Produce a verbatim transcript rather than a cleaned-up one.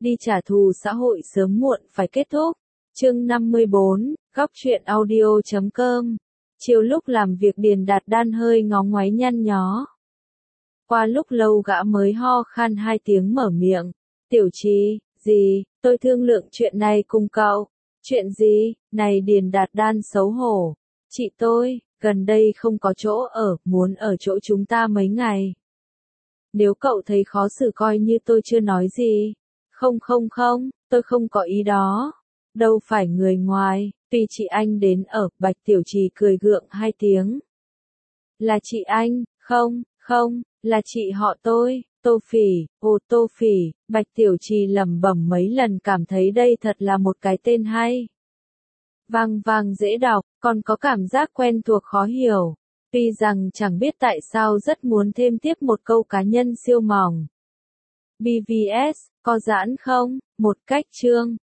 đi trả thù xã hội sớm muộn phải kết thúc. Chương năm mươi bốn, góc truyện audio chấm com. Chiều lúc làm việc Điền Đạt Đan hơi ngó ngoáy nhăn nhó. Qua lúc lâu gã mới ho khan hai tiếng mở miệng. Tiểu Trì, gì, tôi thương lượng chuyện này cùng cậu. Chuyện gì, này Điền Đạt Đan xấu hổ. Chị tôi, gần đây không có chỗ ở, muốn ở chỗ chúng ta mấy ngày. Nếu cậu thấy khó xử coi như tôi chưa nói gì. Không không không, tôi không có ý đó. Đâu phải người ngoài, tùy chị anh đến ở, Bạch Tiểu Trì cười gượng hai tiếng. Là chị anh, không, không, là chị họ tôi, Tô Phỉ, ồ Tô Phỉ, Bạch Tiểu Trì lẩm bẩm mấy lần cảm thấy đây thật là một cái tên hay. Vang vang dễ đọc, còn có cảm giác quen thuộc khó hiểu. Tuy rằng chẳng biết tại sao rất muốn thêm tiếp một câu cá nhân siêu mỏng. bê vê ét, có giãn không? Một cách chương,